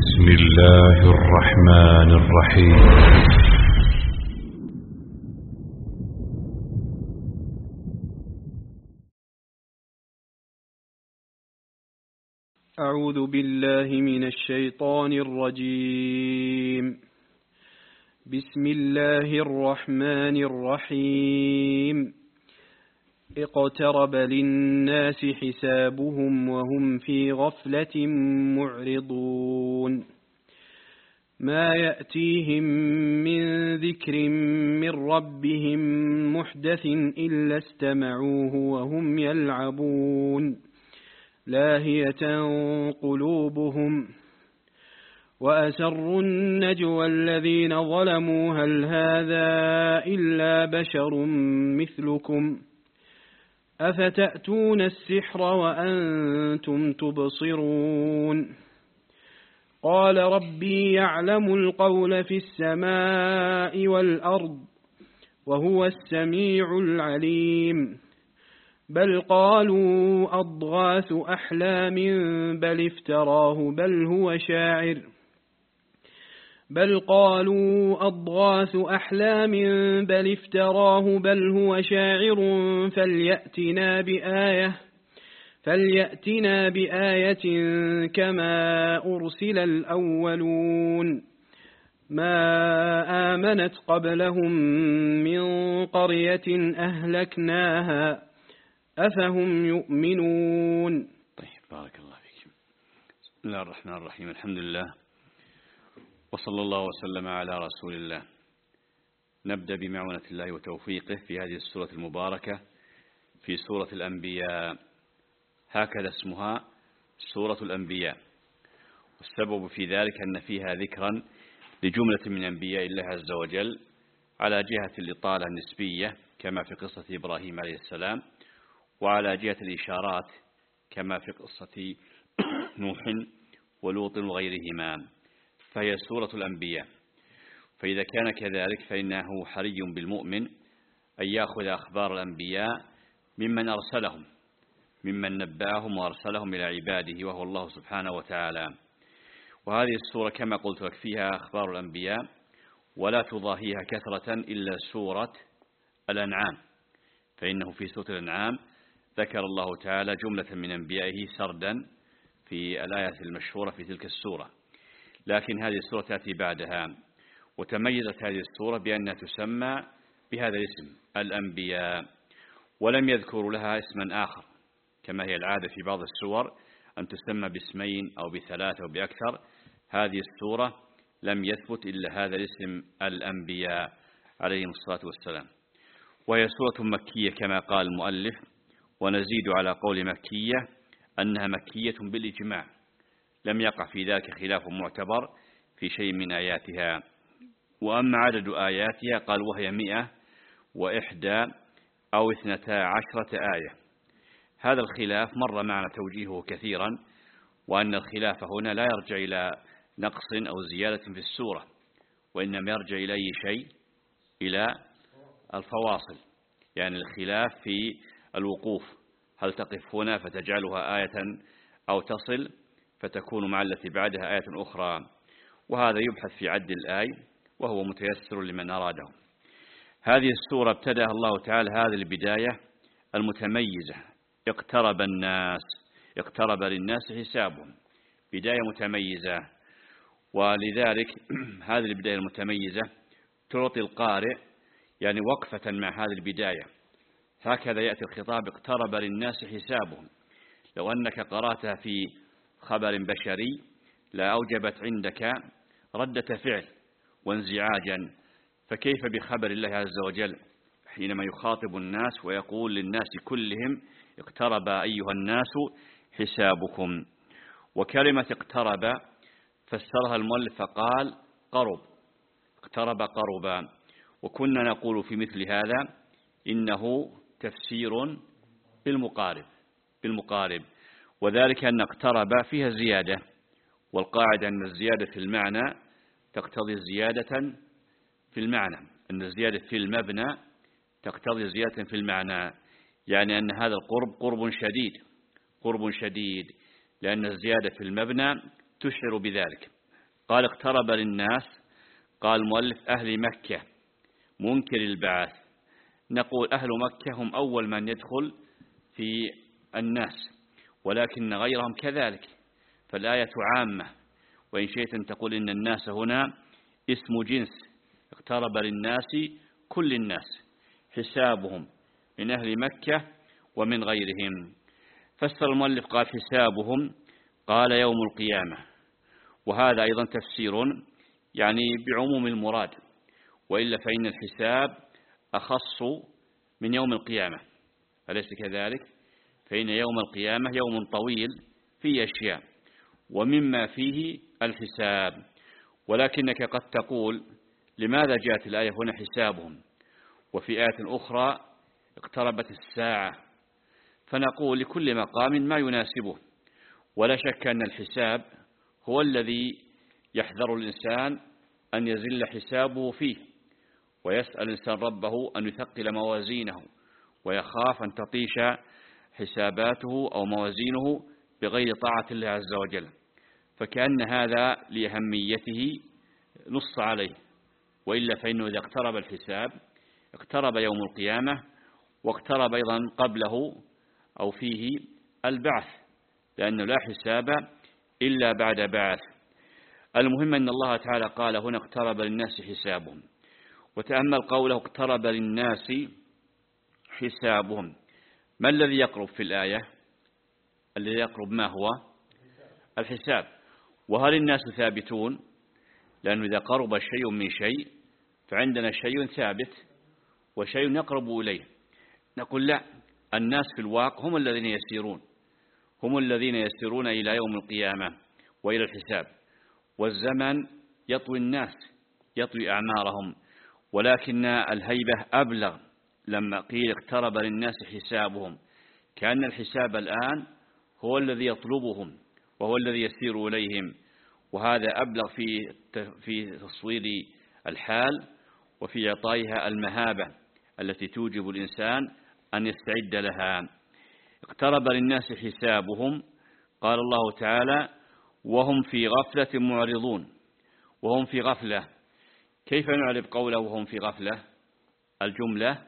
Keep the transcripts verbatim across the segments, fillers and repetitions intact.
بسم الله الرحمن الرحيم. أعوذ بالله من الشيطان الرجيم. بسم الله الرحمن الرحيم. اقترب للناس حسابهم وهم في غفلة معرضون. ما يأتيهم من ذكر من ربهم محدث إلا استمعوه وهم يلعبون لاهية قلوبهم وأسروا النجوى الذين ظلموا هل هذا إلا بشر مثلكم أفتأتون السحر وأنتم تبصرون. قال ربي يعلم القول في السماء والأرض وهو السميع العليم. بل قالوا أضغاث أحلام بل افتراه بل هو شاعر بل قالوا أضغاث أحلام بل افتراه بل هو شاعر فليأتنا بآية فليأتنا بآية كما أرسل الأولون. ما آمنت قبلهم من قرية أهلكناها أفهم يؤمنون. طيب، بارك الله فيك. بسم الله الرحمن الرحيم. الحمد لله وصلى الله وسلم على رسول الله. نبدأ بمعونة الله وتوفيقه في هذه السورة المباركة، في سورة الأنبياء، هكذا اسمها سورة الأنبياء. والسبب في ذلك أن فيها ذكرا لجملة من أنبياء الله عز وجل على جهة الإطالة النسبية كما في قصة إبراهيم عليه السلام، وعلى جهة الإشارات كما في قصة نوح ولوط وغيرهما، فهي سورة الأنبياء. فإذا كان كذلك فإنه حري بالمؤمن أن يأخذ أخبار الأنبياء ممن أرسلهم ممن نبأهم وأرسلهم إلى عباده وهو الله سبحانه وتعالى. وهذه السورة كما قلت لك فيها أخبار الأنبياء، ولا تضاهيها كثرة إلا سورة الأنعام، فإنه في سورة الأنعام ذكر الله تعالى جملة من أنبيائه سردا في الآية المشهورة في تلك السورة. لكن هذه السورة تأتي بعدها، وتميزت هذه السورة بأنها تسمى بهذا الاسم الأنبياء، ولم يذكروا لها اسما آخر كما هي العادة في بعض السور أن تسمى باسمين أو بثلاثة أو بأكثر. هذه السورة لم يثبت إلا هذا الاسم الأنبياء عليهم الصلاة والسلام. وهي سورة مكية كما قال المؤلف، ونزيد على قول مكية أنها مكية بالإجماع، لم يقع في ذلك خلاف معتبر في شيء من آياتها. وأما عدد آياتها قال وهي مئة وإحدى أو اثنتا عشرة آية. هذا الخلاف مر معنا توجيهه كثيرا، وأن الخلاف هنا لا يرجع إلى نقص أو زيادة في السورة، وإنما يرجع إلى أي شيء، إلى الفواصل، يعني الخلاف في الوقوف، هل تقف هنا فتجعلها آية أو تصل فتكون مع التي بعدها آية أخرى. وهذا يبحث في عد الآي وهو متيسر لمن أراده. هذه السورة ابتدأ الله تعالى هذه البداية المتميزة، اقترب الناس، اقترب للناس حسابهم، بداية متميزة. ولذلك هذه البداية المتميزة تعطي القارئ يعني وقفة مع هذه البداية، هكذا يأتي الخطاب اقترب للناس حسابهم. لو أنك قرأتها في خبر بشري لا أوجبت عندك ردة فعل وانزعاجا، فكيف بخبر الله عز وجل حينما يخاطب الناس ويقول للناس كلهم اقترب أيها الناس حسابكم. وكلمة اقترب فسرها المؤلف فقال قرب، اقترب قربا. وكنا نقول في مثل هذا إنه تفسير بالمقارب بالمقارب وذلك أن اقترب فيها زيادة، والقاعدة أن الزيادة في المعنى تقتضي زيادة في المعنى، أن الزيادة في المبنى تقتضي زيادة في المعنى، يعني أن هذا القرب قرب شديد قرب شديد لأن الزيادة في المبنى تشعر بذلك، قال اقترب للناس، قال المؤلف أهل مكة منكر البعث. نقول أهل مكة هم أول من يدخل في الناس، ولكن غيرهم كذلك، فالآية عامة. وإن شئت أن تقول إن الناس هنا اسم جنس، اقترب للناس كل الناس، حسابهم من أهل مكة ومن غيرهم. فسر المؤلف قال حسابهم، قال يوم القيامة، وهذا أيضا تفسير يعني بعموم المراد، وإلا فإن الحساب أخص من يوم القيامة، أليس كذلك؟ فإن يوم القيامة يوم طويل فيه أشياء، ومما فيه الحساب. ولكنك قد تقول لماذا جاءت الآية هنا حسابهم وفي آية أخرى اقتربت الساعة؟ فنقول لكل مقام ما يناسبه، ولا شك أن الحساب هو الذي يحذر الإنسان أن يزل حسابه فيه، ويسأل الإنسان ربه أن يثقل موازينه، ويخاف أن تطيش حساباته أو موازينه بغير طاعة الله عز وجل. فكأن هذا لأهميته نص عليه، وإلا فإنه إذا اقترب الحساب اقترب يوم القيامة، واقترب أيضا قبله أو فيه البعث، لأنه لا حساب إلا بعد بعث. المهم أن الله تعالى قال هنا اقترب للناس حسابهم، وتأمل قوله اقترب للناس حسابهم. ما الذي يقرب في الآية؟ الذي يقرب ما هو؟ الحساب. وهل الناس ثابتون؟ لأنه إذا قرب شيء من شيء فعندنا شيء ثابت وشيء يقرب إليه. نقول لا، الناس في الواقع هم الذين يسيرون، هم الذين يسيرون إلى يوم القيامة وإلى الحساب، والزمن يطوي الناس، يطوي أعمارهم. ولكن الهيبة أبلغ لما قيل اقترب للناس حسابهم، كأن الحساب الآن هو الذي يطلبهم وهو الذي يسير إليهم، وهذا أبلغ في في تصوير الحال وفي إعطائها المهابة التي توجب الإنسان أن يستعد لها. اقترب للناس حسابهم، قال الله تعالى وهم في غفلة معرضون. وهم في غفلة، كيف نعرف قوله وهم في غفلة؟ الجملة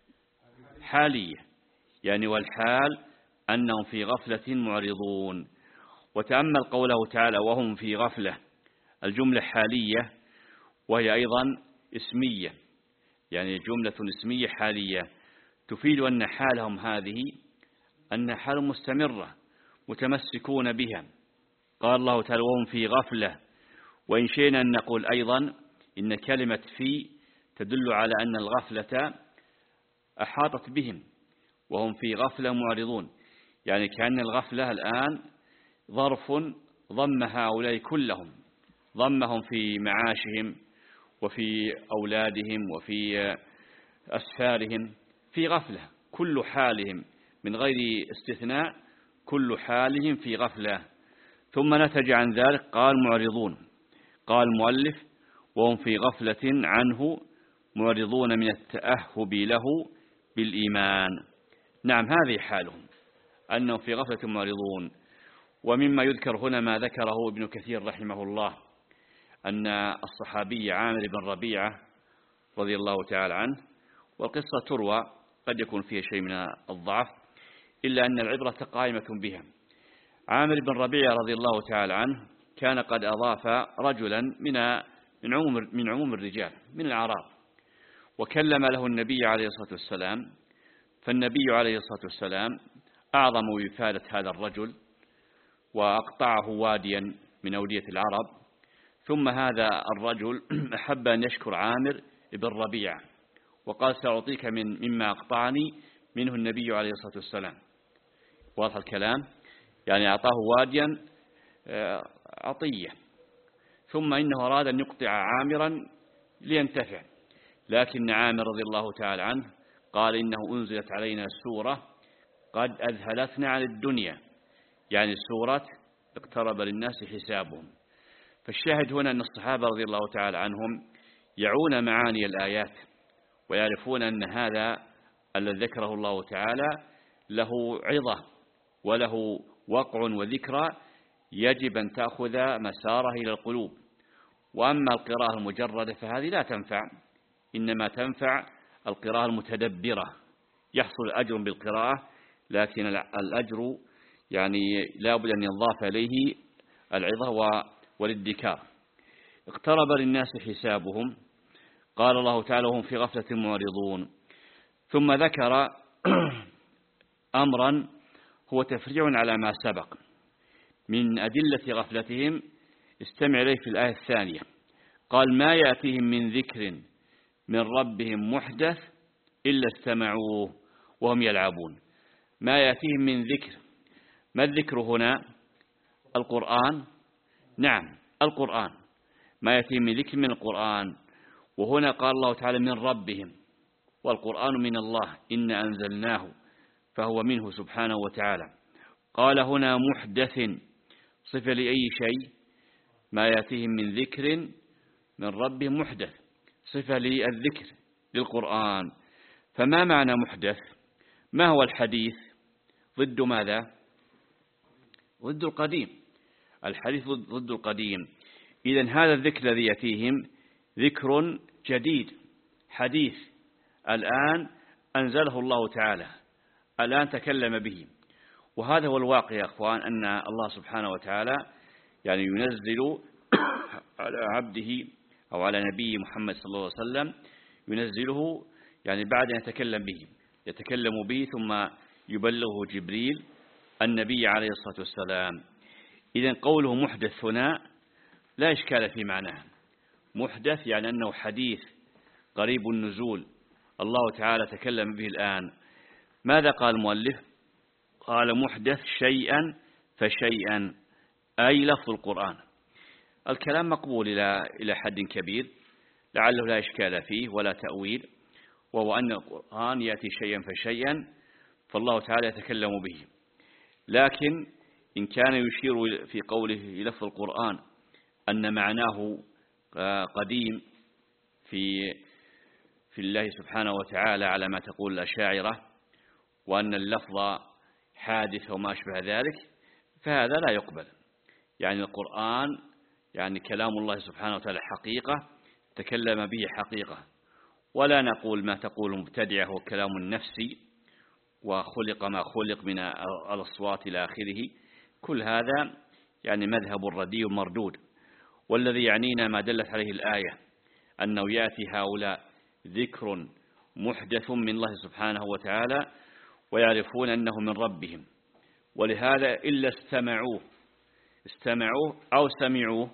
حالية، يعني والحال أنهم في غفلة معرضون. وتأمل قوله تعالى وهم في غفلة، الجملة حالية وهي أيضا اسمية، يعني جملة اسمية حالية تفيد أن حالهم هذه أن حال مستمرة متمسكون بها. قال الله تعالى وهم في غفلة. وإن شئنا أن نقول أيضا إن كلمة في تدل على أن الغفلة أحاطت بهم وهم في غفلة معرضون، يعني كأن الغفلة الآن ظرف ضم هؤلاء كلهم، ضمهم في معاشهم وفي أولادهم وفي أسفارهم، في غفلة، كل حالهم من غير استثناء، كل حالهم في غفلة. ثم نتج عن ذلك قال معرضون، قال المؤلف وهم في غفلة عنه معرضون من التأهب له بالإيمان. نعم، هذه حالهم، أنهم في غفلة معرضون. ومما يذكر هنا ما ذكره ابن كثير رحمه الله، أن الصحابي عامر بن ربيعة رضي الله تعالى عنه، والقصة تروى قد يكون فيها شيء من الضعف، إلا أن العبرة قائمة بها. عامر بن ربيعة رضي الله تعالى عنه كان قد أضاف رجلا من من عموم من عموم الرجال من الأعراب، وكلم له النبي عليه الصلاة والسلام، فالنبي عليه الصلاة والسلام أعظم وفادة هذا الرجل وأقطعه واديا من أودية العرب. ثم هذا الرجل أحب أن يشكر عامر بن ربيعة وقال سأعطيك من مما أقطعني منه النبي عليه الصلاة والسلام. واضح الكلام؟ يعني أعطاه واديا عطية، ثم إنه أراد أن يقطع عامرا لينتفع، لكن عامر رضي الله تعالى عنه قال إنه أنزلت علينا سورة قد أذهلتنا عن الدنيا، يعني سورة اقترب للناس حسابهم. فالشاهد هنا أن الصحابة رضي الله تعالى عنهم يعون معاني الآيات، ويعرفون أن هذا الذي ذكره الله تعالى له عظة وله وقع وذكرى يجب أن تأخذ مساره إلى القلوب، وأما القراءة المجردة فهذه لا تنفع، إنما تنفع القراءة المتدبرة، يحصل أجر بالقراءة، لكن الأجر يعني لا بد أن يضاف إليه العظة والادكار. اقترب للناس حسابهم، قال الله تعالى هم في غفلة معرضون. ثم ذكر أمرا هو تفريع على ما سبق من أدلة غفلتهم، استمع إليه في الآية الثانية. قال ما يأتيهم من ذكر من ربهم محدث إلا استمعوه وهم يلعبون. ما يأتيهم من ذكر، ما الذكر هنا؟ القرآن، نعم القرآن، ما يأتيهم من ذكر من القرآن. وهنا قال الله تعالى من ربهم، والقرآن من الله، إن أنزلناه فهو منه سبحانه وتعالى. قال هنا محدث، صفة لأي شيء؟ ما يأتيهم من ذكر من ربهم محدث، صفة للذكر للقرآن. فما معنى محدث؟ ما هو الحديث؟ ضد ماذا؟ ضد القديم، الحديث ضد القديم. إذن هذا الذكر الذي يأتيهم ذكر جديد حديث، الآن أنزله الله تعالى، الآن تكلم به. وهذا هو الواقع يا أخوان، أن الله سبحانه وتعالى يعني ينزل على عبده أو على نبي محمد صلى الله عليه وسلم، ينزله يعني بعد أن يتكلم به، يتكلم به ثم يبلغه جبريل النبي عليه الصلاة والسلام. إذن قوله محدث هنا لا إشكال في معناه، محدث يعني أنه حديث قريب النزول، الله تعالى تكلم به الآن. ماذا قال المؤلف؟ قال محدث شيئا فشيئا، أي لفظ القرآن. الكلام مقبول إلى إلى حد كبير، لعله لا إشكال فيه ولا تأويل، وهو أن القرآن يأتي شيئا فشيئا، فالله تعالى يتكلم به. لكن إن كان يشير في قوله لفظ القرآن أن معناه قديم في في الله سبحانه وتعالى على ما تقول الأشاعرة، وأن اللفظ حادث وما أشبه ذلك، فهذا لا يقبل. يعني القرآن يعني كلام الله سبحانه وتعالى حقيقة، تكلم به حقيقة، ولا نقول ما تقول المبتدعة هو كلام النفسي وخلق ما خلق من الأصوات إلى آخره. كل هذا يعني مذهب رديء مردود. والذي يعنينا ما دلت عليه الآية، أنه يأتي هؤلاء ذكر محدث من الله سبحانه وتعالى ويعرفون أنه من ربهم، ولهذا إلا استمعوه، استمعوه أو سمعوه،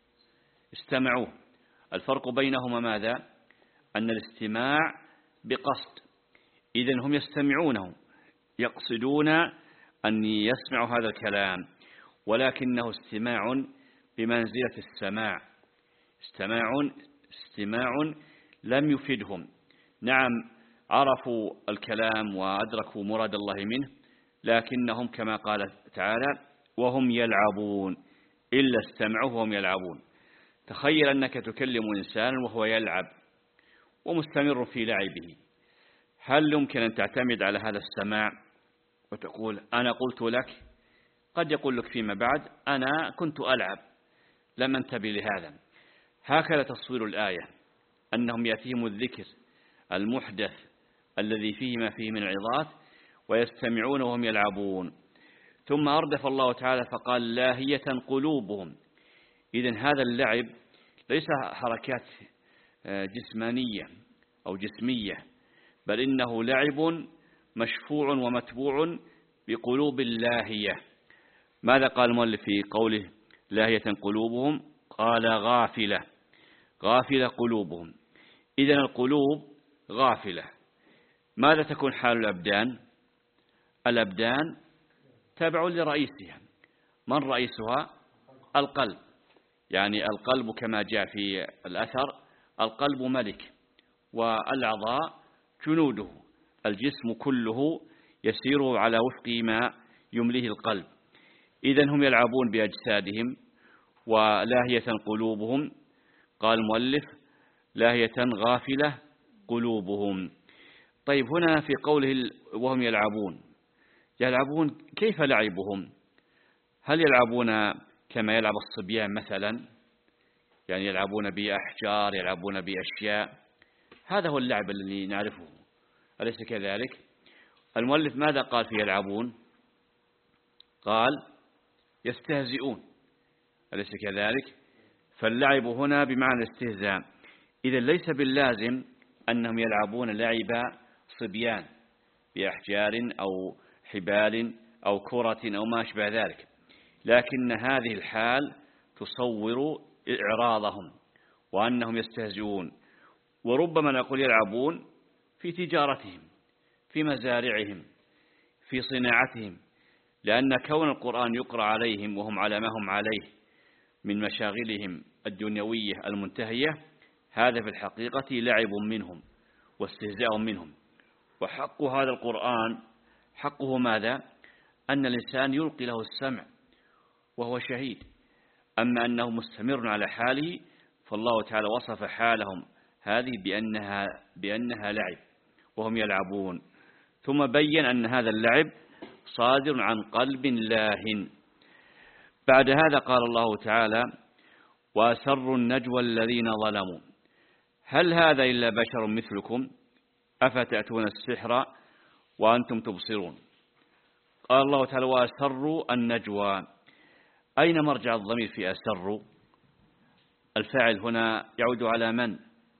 استمعوه. الفرق بينهما ماذا؟ أن الاستماع بقصد، إذن هم يستمعونه، يقصدون أن يسمعوا هذا الكلام، ولكنه استماع بمنزلة السماع، استماع استماع لم يفدهم. نعم عرفوا الكلام وأدركوا مراد الله منه، لكنهم كما قال تعالى وهم يلعبون، إلا استمعوه وهم يلعبون. تخيل أنك تكلم إنسانا وهو يلعب ومستمر في لعبه، هل يمكن أن تعتمد على هذا السماع وتقول أنا قلت لك؟ قد يقول لك فيما بعد أنا كنت ألعب، لم انتبه لهذا. هكذا تصوير الآية، أنهم يأتيهم الذكر المحدث الذي فيه ما فيه من العظات ويستمعون وهم يلعبون. ثم أردف الله تعالى فقال لاهية قلوبهم. إذن هذا اللعب ليس حركات جسمانية أو جسمية، بل إنه لعب مشفوع ومتبوع بقلوب لاهية. ماذا قال المؤلف في قوله لاهية قلوبهم؟ قال غافلة، غافلة قلوبهم. إذن القلوب غافلة. ماذا تكون حال الأبدان؟ الأبدان تابع لرئيسها. من رئيسها؟ القلب. يعني القلب كما جاء في الأثر القلب ملك، والأعضاء جنوده، الجسم كله يسير على وفق ما يمليه القلب. إذن هم يلعبون بأجسادهم ولاهية قلوبهم. قال المؤلف لاهية غافلة قلوبهم. طيب هنا في قوله وهم يلعبون، يلعبون كيف لعبهم؟ هل يلعبون كما يلعب الصبيان مثلا؟ يعني يلعبون بأحجار، يلعبون بأشياء، هذا هو اللعب الذي نعرفه، أليس كذلك؟ المؤلف ماذا قال في يلعبون؟ قال يستهزئون، أليس كذلك؟ فاللعب هنا بمعنى الاستهزاء. إذا ليس باللازم أنهم يلعبون لعب صبيان بأحجار أو حبال أو كرة أو ما أشبه ذلك، لكن هذه الحال تصور إعراضهم وأنهم يستهزئون. وربما نقول يلعبون في تجارتهم، في مزارعهم، في صناعتهم، لأن كون القرآن يقرأ عليهم وهم على ما هم عليه من مشاغلهم الدنيوية المنتهية، هذا في الحقيقة لعب منهم واستهزاء منهم. وحق هذا القرآن حقه ماذا؟ أن الإنسان يلقي له السمع وهو شهيد. أما أنه مستمر على حاله فالله تعالى وصف حالهم هذه بأنها, بأنها لعب وهم يلعبون، ثم بين أن هذا اللعب صادر عن قلب لاهٍ. بعد هذا قال الله تعالى وأسروا النجوى الذين ظلموا هل هذا إلا بشر مثلكم أفتأتون السحر وأنتم تبصرون. قال الله تعالى وأسروا النجوى، أين مرجع الضمير في أسروا؟ الفاعل هنا يعود على من؟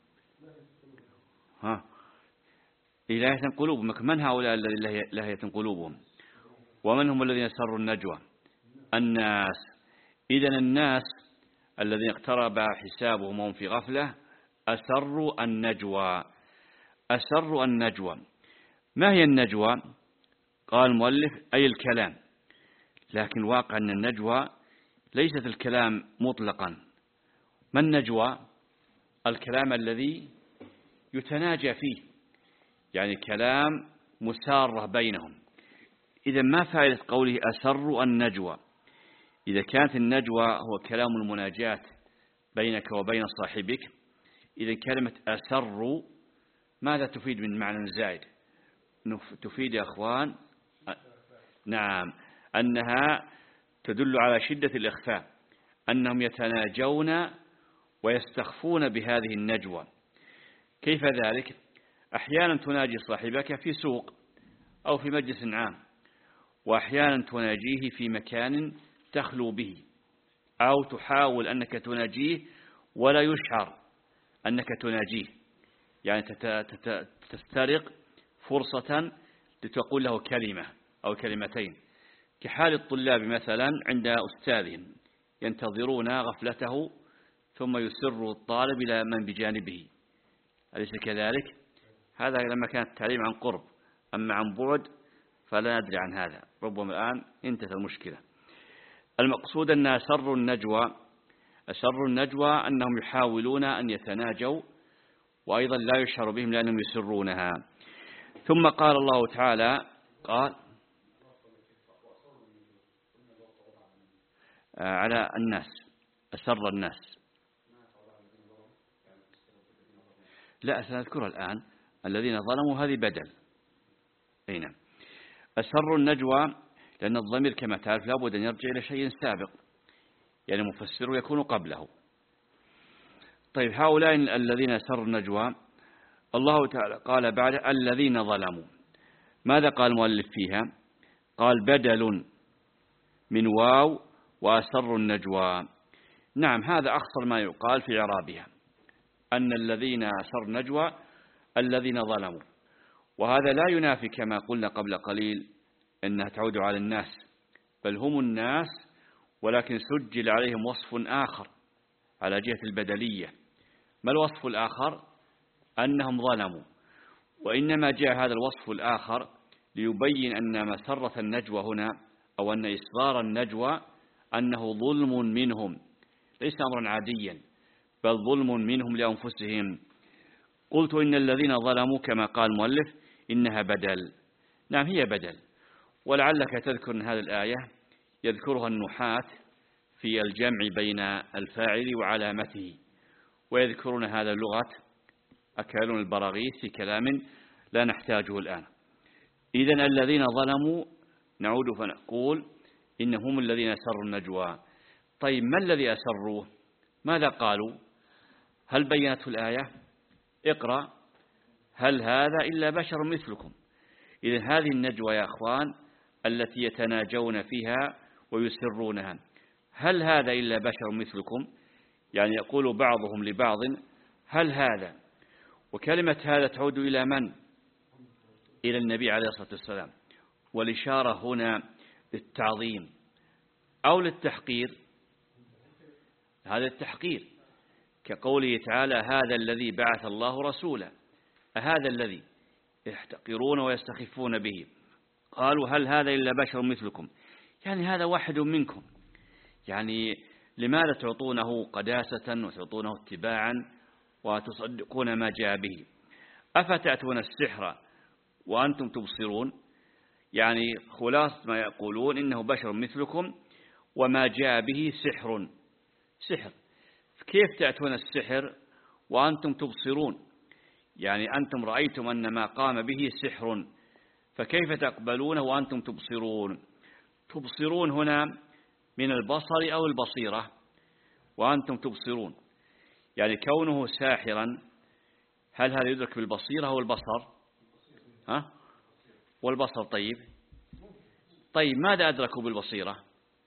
ها لاهية قلوبهم. من هؤلاء الذين لاهية قلوبهم؟ ومن هم الذين سروا النجوى؟ الناس. إذن الناس الذين اقترب حسابهم وهم في غفلة أسروا النجوى. أسروا النجوى، ما هي النجوى؟ قال المؤلف أي الكلام، لكن واقع أن النجوى ليست الكلام مطلقا. ما النجوى؟ الكلام الذي يتناجى فيه، يعني كلام مسارة بينهم. إذا ما فائدة قوله أسروا النجوى؟ إذا كانت النجوى هو كلام المناجاة بينك وبين صاحبك، إذا كلمة أسروا ماذا تفيد من معنى زائد؟ تفيد يا أخوان نعم أنها تدل على شدة الإخفاء، أنهم يتناجون ويستخفون بهذه النجوى. كيف ذلك؟ أحيانا تناجي صاحبك في سوق أو في مجلس عام، وأحيانا تناجيه في مكان تخلو به، أو تحاول أنك تناجيه ولا يشعر أنك تناجيه، يعني تسترق فرصة لتقول له كلمة أو كلمتين، كحال الطلاب مثلا عند أستاذهم ينتظرون غفلته ثم يسر الطالب إلى من بجانبه، أليس كذلك؟ هذا لما كان التعليم عن قرب، أما عن بعد فلا ندري عن هذا، ربما الآن انتهت المشكلة. المقصود أن أسروا النجوى، أسروا النجوى أنهم يحاولون أن يتناجوا وأيضا لا يشعر بهم لأنهم يسرونها. ثم قال الله تعالى قال على الناس، أسر الناس، لا سنذكر الآن. الذين ظلموا هذه بدل. أي نعم. أسروا النجوى لأن الضمير كما تعرف لابد أن يرجع إلى شيء سابق، يعني مفسر يكون قبله. طيب هؤلاء الذين أسروا النجوى الله تعالى قال بعد الذين ظلموا، ماذا قال المؤلف فيها؟ قال بدل من واو وأسروا النجوى. نعم هذا أخصر ما يقال في إعرابها، أن الذين أسروا النجوى الذين ظلموا، وهذا لا ينافي كما قلنا قبل قليل أنها تعود على الناس، بل هم الناس ولكن سجل عليهم وصف آخر على جهة البدلية. ما الوصف الآخر؟ أنهم ظلموا، وإنما جاء هذا الوصف الآخر ليبين أن مسرة النجوى هنا أو أن إصرار النجوى أنه ظلم منهم، ليس أمرا عاديا بل ظلم منهم لأنفسهم. قلت إن الذين ظلموا كما قال المؤلف إنها بدل. نعم هي بدل، ولعلك تذكر أن هذه الآية يذكرها النحاة في الجمع بين الفاعل وعلامته، ويذكرون هذا اللغة أكالون البراغيث في كلام لا نحتاجه الآن. إذن الذين ظلموا نعود فنقول إنهم الذين أسروا النجوى. طيب ما الذي أسروه؟ ماذا قالوا؟ هل بينته الآية؟ اقرأ هل هذا إلا بشر مثلكم. إذن هذه النجوى يا أخوان التي يتناجون فيها ويسرونها، هل هذا إلا بشر مثلكم، يعني يقول بعضهم لبعض هل هذا، وكلمة هذا تعود إلى من؟ إلى النبي عليه الصلاة والسلام، والإشارة هنا للتعظيم أو للتحقير. هذا التحقير كقوله تعالى هذا الذي بعث الله رسولا، هذا الذي يحتقرون ويستخفون به. قالوا هل هذا إلا بشر مثلكم، يعني هذا واحد منكم، يعني لماذا تعطونه قداسة وتعطونه اتباعا وتصدقون ما جاء به؟ أفتأتون السحر وأنتم تبصرون، يعني خلاصة ما يقولون إنه بشر مثلكم وما جاء به سحر. سحر كيف تأتون السحر وأنتم تبصرون؟ يعني أنتم رأيتم أن ما قام به سحر، فكيف تقبلونه وأنتم تبصرون؟ تبصرون هنا من البصر أو البصيرة، وأنتم تبصرون يعني كونه ساحرا، هل هذا يدرك بالبصيرة أو البصر؟ ها؟ والبصر. طيب طيب ماذا أدركوا بالبصيرة؟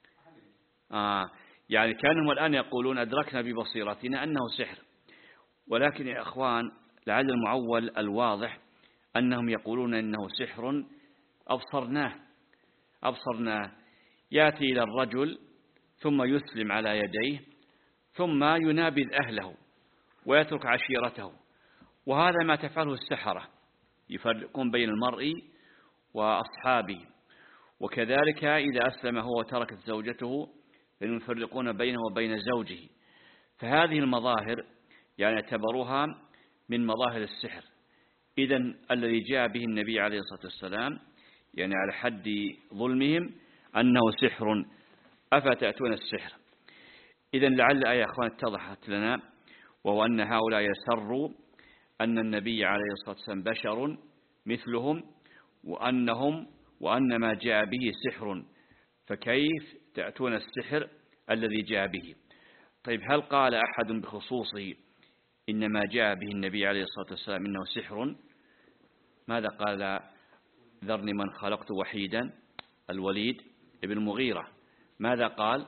آه يعني كانوا الآن يقولون أدركنا ببصيرتنا أنه سحر، ولكن يا أخوان لعل المعول الواضح أنهم يقولون إنه سحر أبصرناه أبصرناه يأتي إلى الرجل ثم يسلم على يديه ثم ينابذ أهله ويترك عشيرته، وهذا ما تفعله السحرة، يفرقون بين المرء وأصحابه. وكذلك إذا أسلم هو وتركت زوجته يفرقون بينه وبين زوجه. فهذه المظاهر يعني اعتبروها من مظاهر السحر. إذن الذي جاء به النبي عليه الصلاة والسلام يعني على حد ظلمهم أنه سحر، أفتأتون السحر. إذن لعل آية أخوان اتضحت لنا، وهو أن هؤلاء يسروا أن النبي عليه الصلاة والسلام بشر مثلهم وأنهم وأن ما جاء به سحر، فكيف تأتون السحر الذي جاء به؟ طيب هل قال أحد بخصوصه إنما جاء به النبي عليه الصلاة والسلام إنه سحر؟ ماذا قال ذرني من خلقت وحيدا؟ الوليد ابن المغيرة ماذا قال؟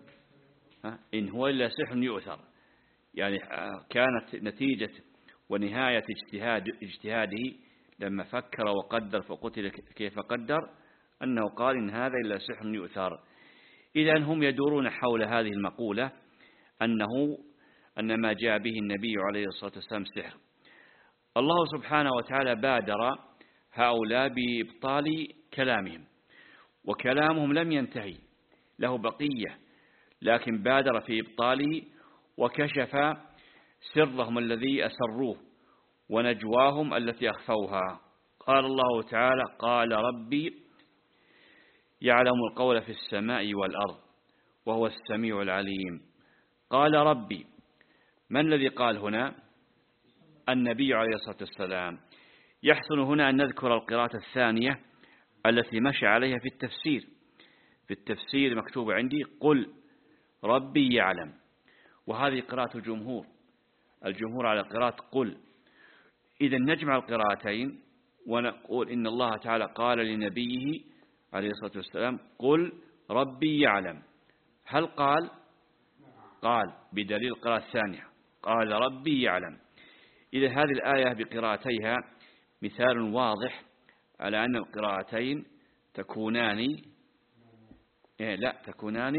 إن هو إلا سحر يؤثر، يعني كانت نتيجة ونهاية اجتهاد اجتهاده لما فكر وقدر فقتل كيف قدر أنه قال إن هذا إلا سحر يؤثر. إذن هم يدورون حول هذه المقولة أنه أن ما جاء به النبي عليه الصلاة والسلام سحر. الله سبحانه وتعالى بادر هؤلاء بإبطال كلامهم، وكلامهم لم ينتهي له بقية، لكن بادر في إبطاله وكشف سرهم الذي أسروه ونجواهم التي أخفوها. قال الله تعالى قال ربي يعلم القول في السماء والأرض وهو السميع العليم. قال ربي، من الذي قال هنا؟ النبي عليه الصلاة والسلام. يحسن هنا أن نذكر القراءة الثانية التي مشى عليها في التفسير. في التفسير مكتوب عندي قل ربي يعلم، وهذه قراءة الجمهور، الجمهور على قراءة قل. إذا نجمع القراءتين ونقول إن الله تعالى قال لنبيه عليه الصلاة والسلام قل ربي يعلم. هل قال؟ قال بدليل القراءة الثانية قال ربي يعلم. إذا هذه الآية بقراءتيها مثال واضح على أن القراءتين تكونان إيه لا تكونان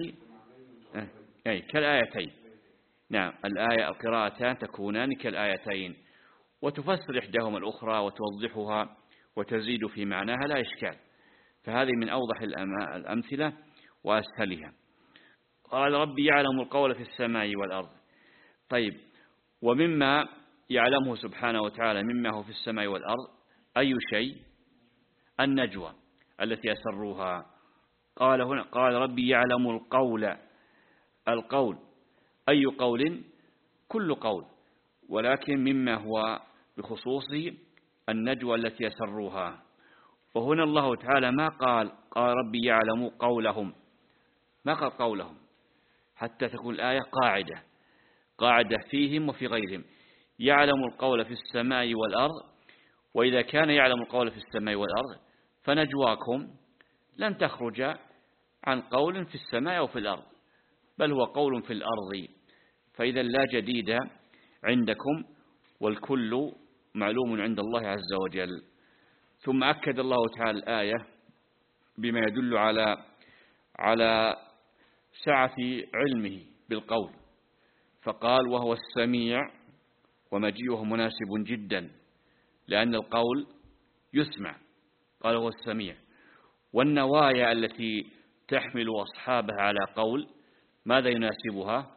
أي كالآيتين. نعم الآية القراءتان تكونان كالآيتين، وتفسر إحداهما الأخرى وتوضحها وتزيد في معناها لا إشكال. فهذه من أوضح الأمثلة وأسهلها. قال ربي يعلم القول في السماء والأرض. طيب ومما يعلمه سبحانه وتعالى مما هو في السماء والأرض أي شيء؟ النجوى التي أسروها. قال هنا قال ربي يعلم القول. القول أي قول؟ كل قول، ولكن مما هو بخصوصه النجوى التي أسروها. وهنا الله تعالى ما قال قال ربي يعلم قولهم، ما قال قولهم حتى تكون الآية قاعدة. قاعدة فيهم وفي غيرهم، يعلم القول في السماء والأرض، وإذا كان يعلم القول في السماء والأرض فنجواكم لن تخرج عن قول في السماء أو في الأرض، بل هو قول في الأرض، فإذا لا جديد عندكم والكل معلوم عند الله عز وجل. ثم أكد الله تعالى الآية بما يدل على على سعة علمه بالقول، فقال وهو السميع، ومجيئه مناسب جدا لأن القول يسمع، قال هو السميع. والنوايا التي تحمل أصحابها على قول ماذا يناسبها؟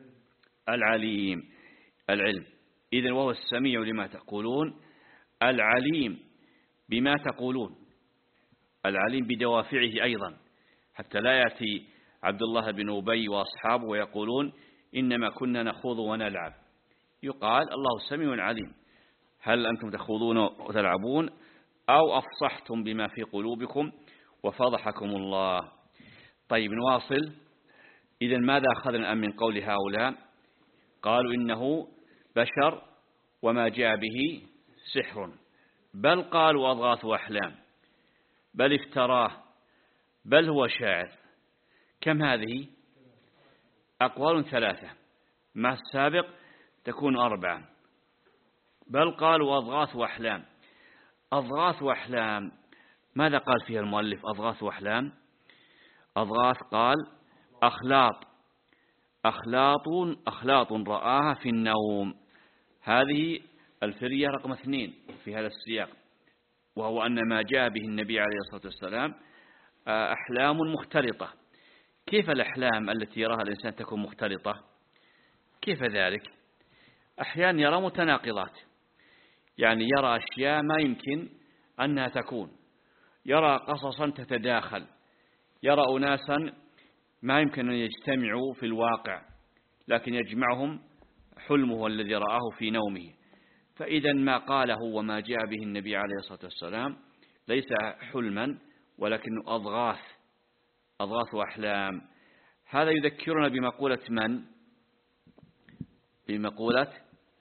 العليم، العلم. إذن وهو السميع لما تقولون، العليم بما تقولون، العليم بدوافعه أيضا، حتى لا يأتي عبد الله بن أبي وأصحابه ويقولون إنما كنا نخوض ونلعب. يقال الله سميع عليم، هل أنتم تخوضون وتلعبون أو أفصحتم بما في قلوبكم وفضحكم الله؟ طيب نواصل. إذن ماذا أخذنا من قول هؤلاء؟ قالوا إنه بشر وما جاء به سحر، بل قالوا أضغاث أحلام، بل افتراه، بل هو شاعر. كم هذه؟ أقوال ثلاثة، مع السابق تكون أربعة. بل قالوا أضغاث أحلام. أضغاث أحلام ماذا قال فيها المؤلف؟ أضغاث أحلام، أضغاث قال أخلاط، أخلاط أخلاط رآها في النوم. هذه الفرية رقم اثنين في هذا السياق، وهو أن ما جاء به النبي عليه الصلاة والسلام أحلام مختلطة. كيف الأحلام التي يراها الإنسان تكون مختلطة؟ كيف ذلك؟ أحيانا يرى متناقضات، يعني يرى أشياء ما يمكن أنها تكون، يرى قصصا تتداخل، يرى أناسا ما يمكن أن يجتمعوا في الواقع، لكن يجمعهم حلمه الذي رآه في نومه. فإذا ما قاله وما جاء به النبي عليه الصلاة والسلام ليس حلما، ولكنه أضغاث، أضغاث أحلام. هذا يذكرنا بمقولة من؟ بمقولة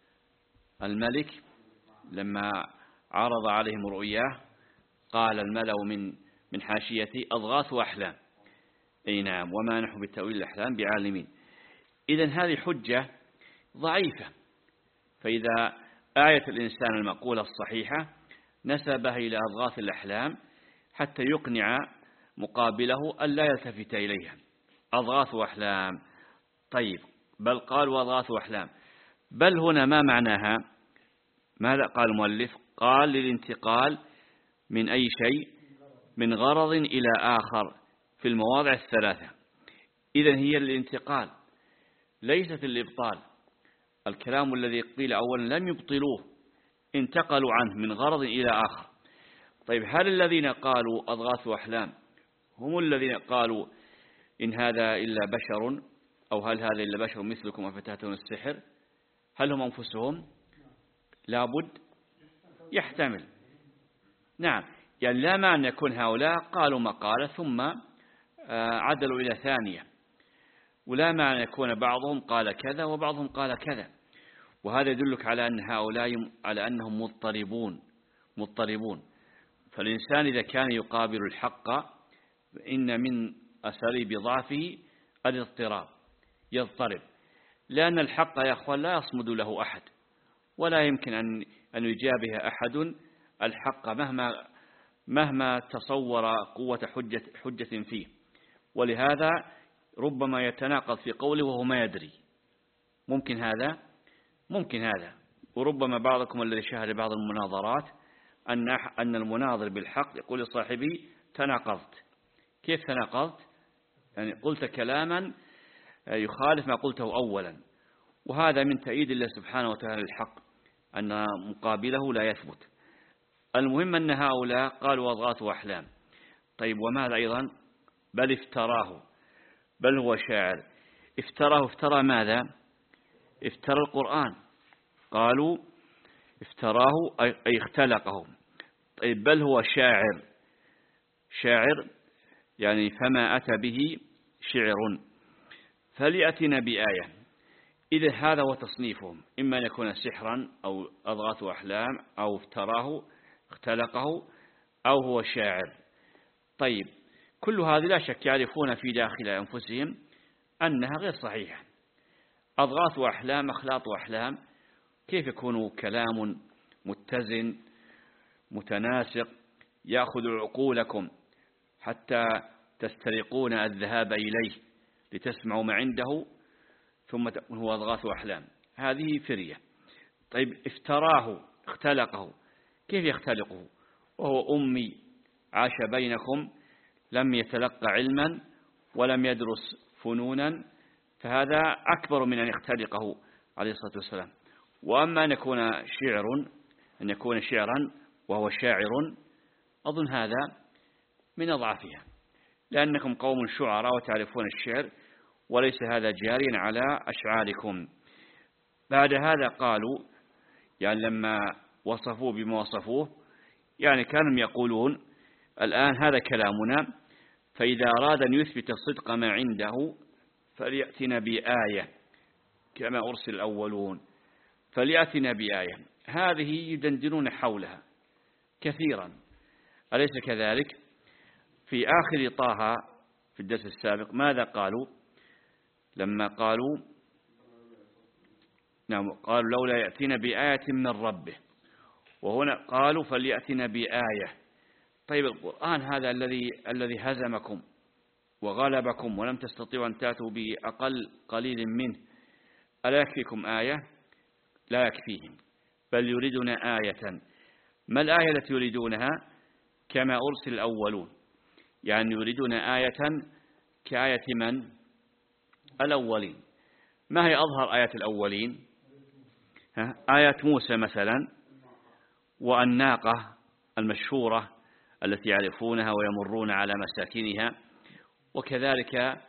الملك لما عرض عليهم رؤياه قال الملأ من من حاشيته أضغاث أحلام. أي نعم، وما نحن بالتأويل الأحلام بعالمين. إذن هذه حجة ضعيفة. فإذا آية الإنسان المقولة الصحيحة نسبها إلى أضغاث الأحلام حتى يقنع مقابله أن لا يلتفت إليها. أضغاث أحلام. طيب، بل قال وأضغاث أحلام، بل هنا ما معناها؟ ماذا قال المؤلف؟ قال للانتقال من أي شيء، من غرض إلى آخر في المواضع الثلاثة. إذن هي الانتقال ليست الإبطال. الكلام الذي قيل أولا لم يبطلوه، انتقلوا عنه من غرض إلى آخر. طيب، هل الذين قالوا أضغاث أحلام هم الذين قالوا إن هذا إلا بشر، أو هل هذا إلا بشر مثلكم أفتأتون السحر؟ هل هم أنفسهم؟ لابد يحتمل. نعم، يعني لا معنى أن يكون هؤلاء قالوا مقالة ثم عدلوا إلى ثانية، ولا معنى أن يكون بعضهم قال كذا وبعضهم قال كذا. وهذا يدلك على أن هؤلاء على أنهم مضطربون مضطربون. فالإنسان إذا كان يقابل الحق إن من أساليب ضعفه الاضطراب، يضطرب، لأن الحق يا أخوان لا يصمد له أحد، ولا يمكن أن أن يجابه أحد الحق مهما مهما تصور قوة حجة حجة فيه. ولهذا ربما يتناقض في قوله وهو ما يدري. ممكن هذا ممكن هذا وربما بعضكم الذي شاهد بعض المناظرات أن أن المناظر بالحق يقول لصاحبي تناقضت. كيف تناقضت؟ يعني قلت كلاما يخالف ما قلته أولا، وهذا من تأييد الله سبحانه وتعالى الحق أن مقابله لا يثبت. المهم أن هؤلاء قالوا أضغاث أحلام. طيب، وماذا أيضا؟ بل افتراه، بل هو شاعر. افتراه، افترى ماذا؟ افترى القرآن. قالوا افتراه أي اختلقه. طيب، بل هو شاعر، شاعر يعني فما أتى به شعر. فليأتنا بآية، إذا هذا هو تصنيفهم، إما أن يكون سحرا أو أضغاث أحلام أو افتراه اختلقه أو هو شاعر. طيب كل هذه لا شك يعرفون في داخل أنفسهم أنها غير صحيحة. أضغاث أحلام أخلاط أحلام، كيف يكون كلام متزن متناسق يأخذ عقولكم حتى تسترقون الذهاب إليه لتسمعوا ما عنده ثم هو أضغاث أحلام؟ هذه فرية. طيب افتراه اختلقه، كيف يختلقه وهو أمي عاش بينكم لم يتلقى علما ولم يدرس فنونا، فهذا أكبر من أن يختلقه عليه الصلاة والسلام. وأما أن يكون شعر أن يكون شعرا وهو شاعر، أظن هذا من أضعفها، لأنكم قوم شعراء وتعرفون الشعر وليس هذا جاريا على أشعاركم. بعد هذا قالوا يعني لما وصفوه بما وصفوه، يعني كانوا يقولون الآن هذا كلامنا، فإذا أراد أن يثبت صدق ما عنده فليأتنا بآية كما أرسل الأولون، فليأتنا بآية. هذه يدندنون حولها كثيرا، أليس كذلك؟ في آخر طه في الدرس السابق ماذا قالوا لما قالوا نعم قالوا لولا يأتينا بآية من ربه، وهنا قالوا فليأتنا بآية. طيب القرآن هذا الذي الذي هزمكم وغلبكم ولم تستطيعوا أن تأتوا بأقل قليل منه، ألا يكفيكم آية؟ لا يكفيهم، بل يريدون آية. ما الآية التي يريدونها؟ كما أرسل الأولون، يعني يريدون آية كآية من؟ الأولين. ما هي أظهر آيات الأولين؟ آيات موسى مثلا، والناقة المشهورة التي يعرفونها ويمرون على مساكنها، وكذلك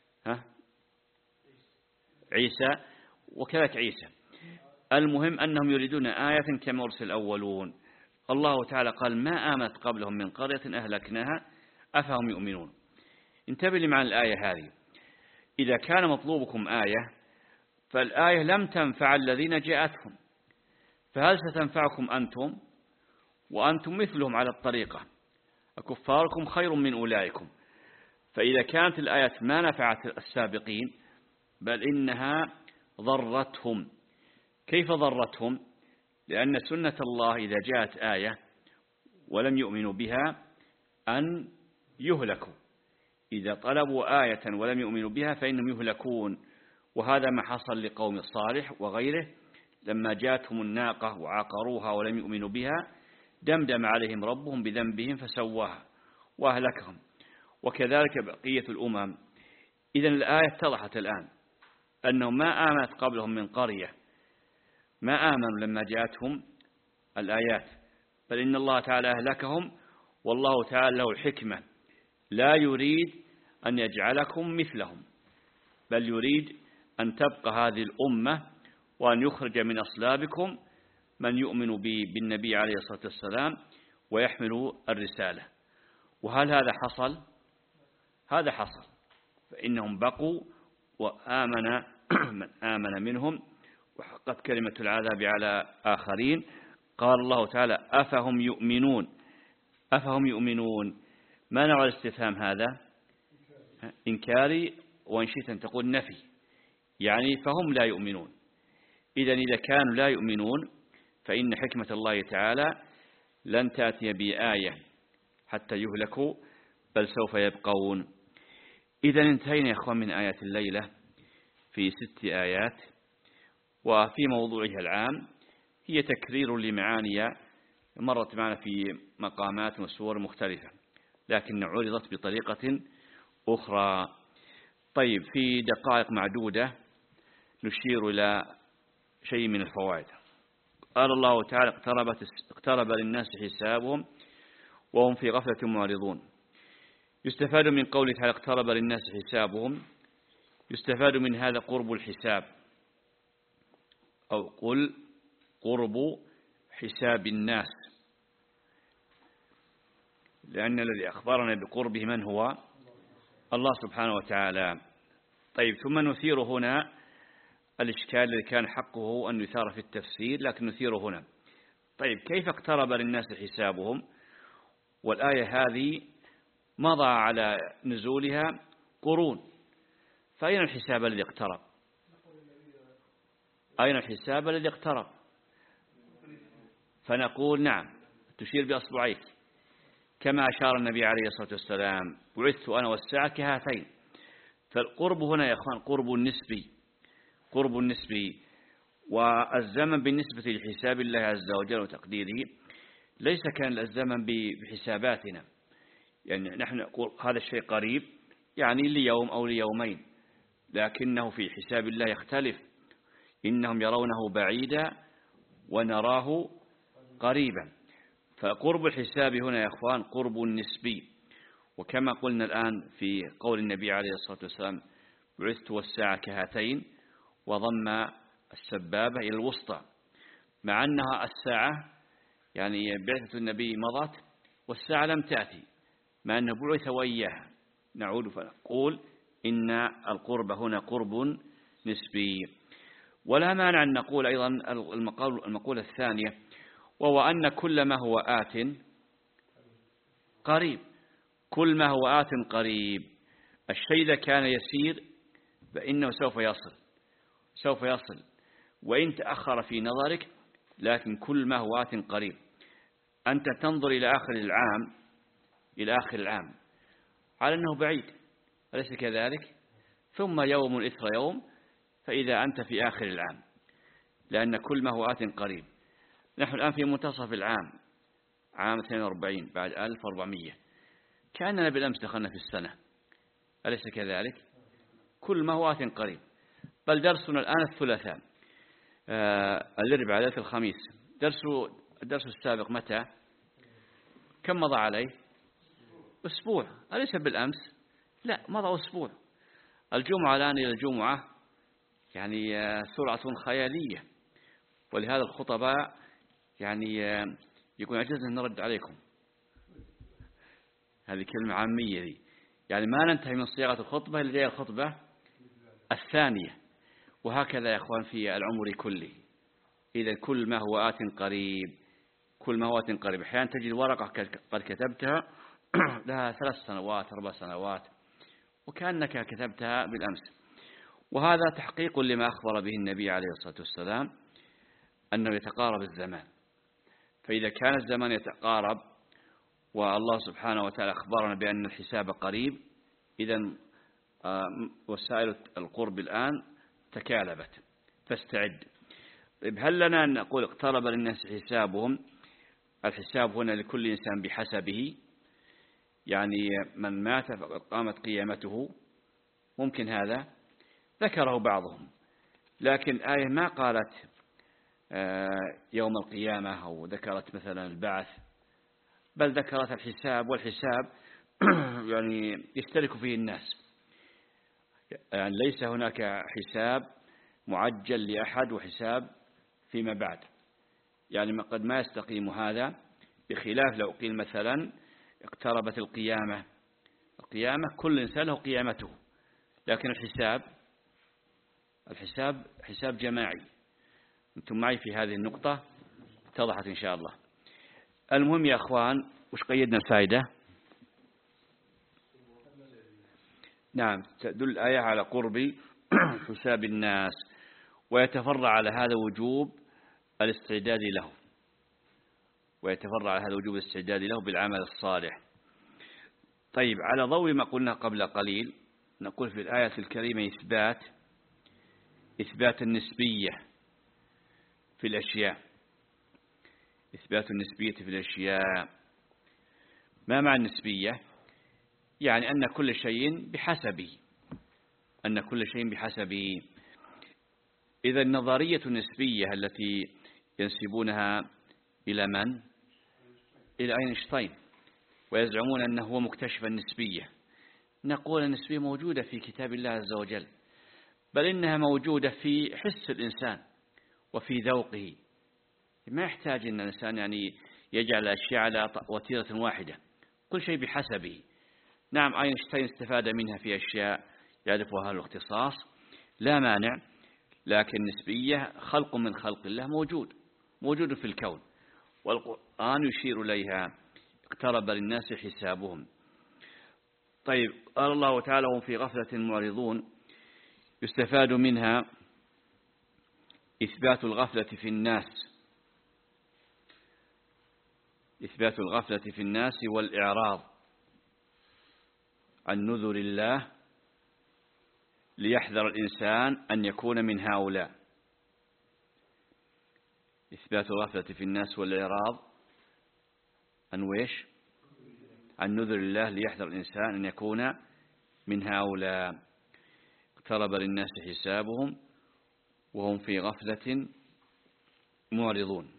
عيسى وكذلك عيسى. المهم أنهم يريدون آية كما أرسل الأولون. الله تعالى قال ما آمنت قبلهم من قرية أهلكناها أفهم يؤمنون. انتبه لمعنى الآية هذه. إذا كان مطلوبكم آية فالآية لم تنفع الذين جاءتهم، فهل ستنفعكم أنتم؟ وأنتم مثلهم على الطريقة، أكفاركم خير من أولئكم. فإذا كانت الآية ما نفعت السابقين بل إنها ضرتهم. كيف ضرتهم؟ لأن سنة الله إذا جاءت آية ولم يؤمنوا بها أن يهلكوا. إذا طلبوا آية ولم يؤمنوا بها فإنهم يهلكون. وهذا ما حصل لقوم صالح وغيره، لما جاءتهم الناقة وعاقروها ولم يؤمنوا بها دمدم عليهم ربهم بذنبهم فسواها وأهلكهم. وكذلك بقية الأمم. إذن الآية اتضحت الآن أنهم ما آمنت قبلهم من قرية، ما آمنوا لما جاءتهم الآيات، بل إن الله تعالى أهلكهم. والله تعالى له الحكمة، لا يريد أن يجعلكم مثلهم، بل يريد أن تبقى هذه الأمة وأن يخرج من أصلابكم من يؤمن بالنبي عليه الصلاة والسلام ويحمل الرسالة. وهل هذا حصل؟ هذا حصل، فإنهم بقوا وآمن من آمن منهم وحقت كلمة العذاب على آخرين. قال الله تعالى أفهم يؤمنون. أفهم يؤمنون ما نوع الاستفهام هذا؟ إنكاري، وإن شئت أن تقول نفي، يعني فهم لا يؤمنون. إذن إذا كانوا لا يؤمنون فإن حكمة الله تعالى لن تأتي بآية حتى يهلكوا، بل سوف يبقون. إذن انتهينا يا أخوان من آيات الليلة في ست آيات، وفي موضوعها العام هي تكرير لمعاني مرت معنا في مقامات وسور مختلفة، لكن عرضت بطريقة أخرى. طيب في دقائق معدودة نشير إلى شيء من الفوائد. قال الله تعالى اقتربت اقترب للناس حسابهم وهم في غفلة معرضون. يستفاد من قوله تعالى اقترب للناس حسابهم، يستفاد من هذا قرب الحساب، أو قل قرب حساب الناس، لأن الذي أخبرنا بقربه من هو؟ الله سبحانه وتعالى. طيب ثم نثير هنا الإشكال الذي كان حقه أن يثار في التفسير لكن نثيره هنا. طيب كيف اقترب للناس حسابهم؟ والآية هذه مضى على نزولها قرون، فأين الحساب الذي اقترب؟ أين الحساب الذي اقترب؟ فنقول نعم، تشير بأصبعيك كما أشار النبي عليه الصلاة والسلام: بعثت أنا والساعة كهاتين. فالقرب هنا يا أخوان قرب نسبي، قرب نسبي. والزمن بالنسبة لحساب الله عز وجل وتقديره ليس كان الزمن بحساباتنا، يعني نحن نقول هذا الشيء قريب يعني ليوم أو ليومين، لكنه في حساب الله يختلف. إنهم يرونه بعيدا ونراه قريبا. فقرب الحساب هنا يا أخوان قرب نسبي. وكما قلنا الآن في قول النبي عليه الصلاة والسلام: بعثت والساعة كهاتين، وضم السبابة إلى الوسطى، مع أنها الساعة يعني بعثة النبي مضت والساعة لم تأتي، مع أنه بعث وإياها. نعود فنقول إن القرب هنا قرب نسبي. ولا مانع أن نقول أيضا المقولة الثانية، وهو أن كل ما هو آت قريب. كل ما هو آت قريب. الشيء إذا كان يسير فإنه سوف يصل، سوف يصل وإن تأخر في نظرك، لكن كل ما هو آت قريب. أنت تنظر إلى آخر العام، إلى آخر العام على أنه بعيد، أليس كذلك؟ ثم يوم إثر يوم فإذا أنت في آخر العام، لأن كل ما هو آت قريب. نحن الآن في منتصف العام، عام اثنين وأربعين بعد ألف وأربعمائة، كأننا بالأمس دخلنا في السنة، أليس كذلك؟ كل ما هو آت قريب. بل درسنا الآن الثلاثاء، آه الأربعاء ليلة الخميس. درس الدرس السابق متى؟ كم مضى عليه؟ أسبوع، أليس بالأمس؟ لا، مضى أسبوع. الجمعة الآن إلى الجمعة يعني آه سرعة خيالية. ولهذا الخطباء يعني آه يكون عجزنا نرد عليكم. هذه كلمة عامية دي، يعني ما ننتهي من صياغة الخطبة إلا جاء الخطبة الثانية. وهكذا يا أخوان في العمر كله. إذا كل ما هو آت قريب، كل ما هو آت قريب. أحيانا تجد ورقة قد كتبتها لها ثلاث سنوات أربع سنوات وكأنك كتبتها بالأمس. وهذا تحقيق لما أخبر به النبي عليه الصلاة والسلام أنه يتقارب الزمان. فإذا كان الزمان يتقارب والله سبحانه وتعالى أخبرنا بأن الحساب قريب، إذن وسائل القرب الآن تكالبت، فاستعد. طيب هل لنا أن نقول اقترب للناس حسابهم؟ الحساب هنا لكل إنسان بحسبه، يعني من مات فقد قامت قيامته، ممكن هذا ذكره بعضهم، لكن الآية ما قالت يوم القيامة أو ذكرت مثلا البعث، بل ذكرت الحساب. والحساب يعني يشترك فيه الناس، يعني ليس هناك حساب معجل لأحد وحساب فيما بعد، يعني قد ما يستقيم هذا، بخلاف لو قيل مثلا اقتربت القيامة. القيامة كل إنسان له قيامته، لكن الحساب الحساب حساب جماعي. أنتم معي في هذه النقطة؟ اتضحت إن شاء الله. المهم يا أخوان، وش قيدنا الفائدة؟ نعم، تدل الآية على قرب حساب الناس، ويتفرع على هذا وجوب الاستعداد له، ويتفرع على هذا وجوب الاستعداد له بالعمل الصالح. طيب، على ضوء ما قلنا قبل قليل، نقول في الآية الكريمة إثبات إثبات النسبية في الأشياء. إثبات النسبية في الأشياء. ما معنى النسبية؟ يعني أن كل شيء بحسبه، أن كل شيء بحسبه. إذا النظرية النسبية التي ينسبونها إلى من؟ إلى أينشتاين، ويزعمون أنه هو مكتشف النسبية. نقول النسبية موجودة في كتاب الله عز وجل، بل إنها موجودة في حس الإنسان وفي ذوقه. ما يحتاج أن الإنسان يعني يجعل الأشياء على وتيرة واحدة، كل شيء بحسبه. نعم، أينشتاين استفاد منها في أشياء يعرفها الاختصاص، لا مانع، لكن نسبية خلق من خلق الله موجود موجود في الكون، والقرآن يشير إليها. اقترب للناس حسابهم. طيب، قال الله تعالى: هم في غفلة معرضون. يستفاد منها إثبات الغفلة في الناس إثبات الغفلة في الناس والإعراض عن نذر الله، ليحذر الإنسان أن يكون من هؤلاء. إثبات الغفلة في الناس والإعراض عن ويش عن نذر الله، ليحذر الإنسان أن يكون من هؤلاء. اقترب للناس حسابهم وهم في غفلة معرضون.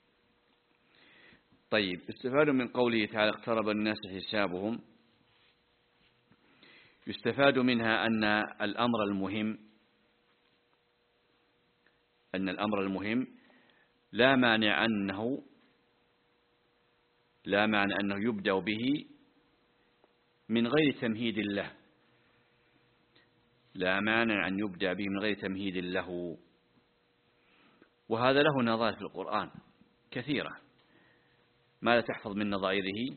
طيب، استفاد من قوله تعالى: اقترب للناس حسابهم. يستفاد منها أن الأمر المهم أن الأمر المهم لا مانع أنه لا مانع أنه يبدأ به من غير تمهيد له لا مانع أن يبدأ به من غير تمهيد له وهذا له نظائر في القرآن كثيرة. ماذا تحفظ من نظائره؟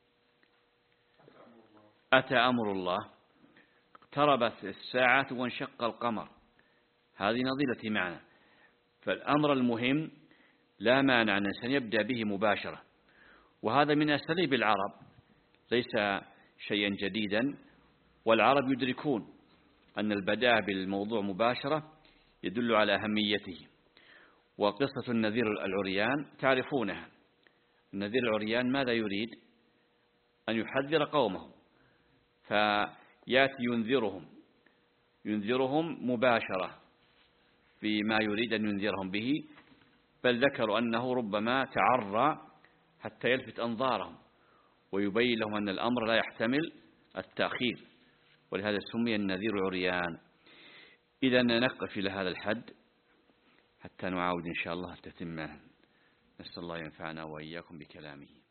أتى أمر الله، اقتربت الساعة وانشق القمر، هذه نظيرة معنى. فالأمر المهم لا مانع أن الإنسان يبدأ به مباشرة، وهذا من أساليب العرب، ليس شيئا جديدا، والعرب يدركون أن البداء بالموضوع مباشرة يدل على أهميته. وقصة النذير العريان تعرفونها. النذير العريان ماذا يريد؟ أن يحذر قومه، فيأتي ينذرهم ينذرهم مباشرة بما يريد أن ينذرهم به، بل ذكروا أنه ربما تعرى حتى يلفت أنظارهم ويبين لهم أن الأمر لا يحتمل التأخير، ولهذا سمي النذير عريان. إذا نقف إلى هذا الحد حتى نعاود إن شاء الله التتمة. نسأل الله ينفعنا وإياكم بكلامه.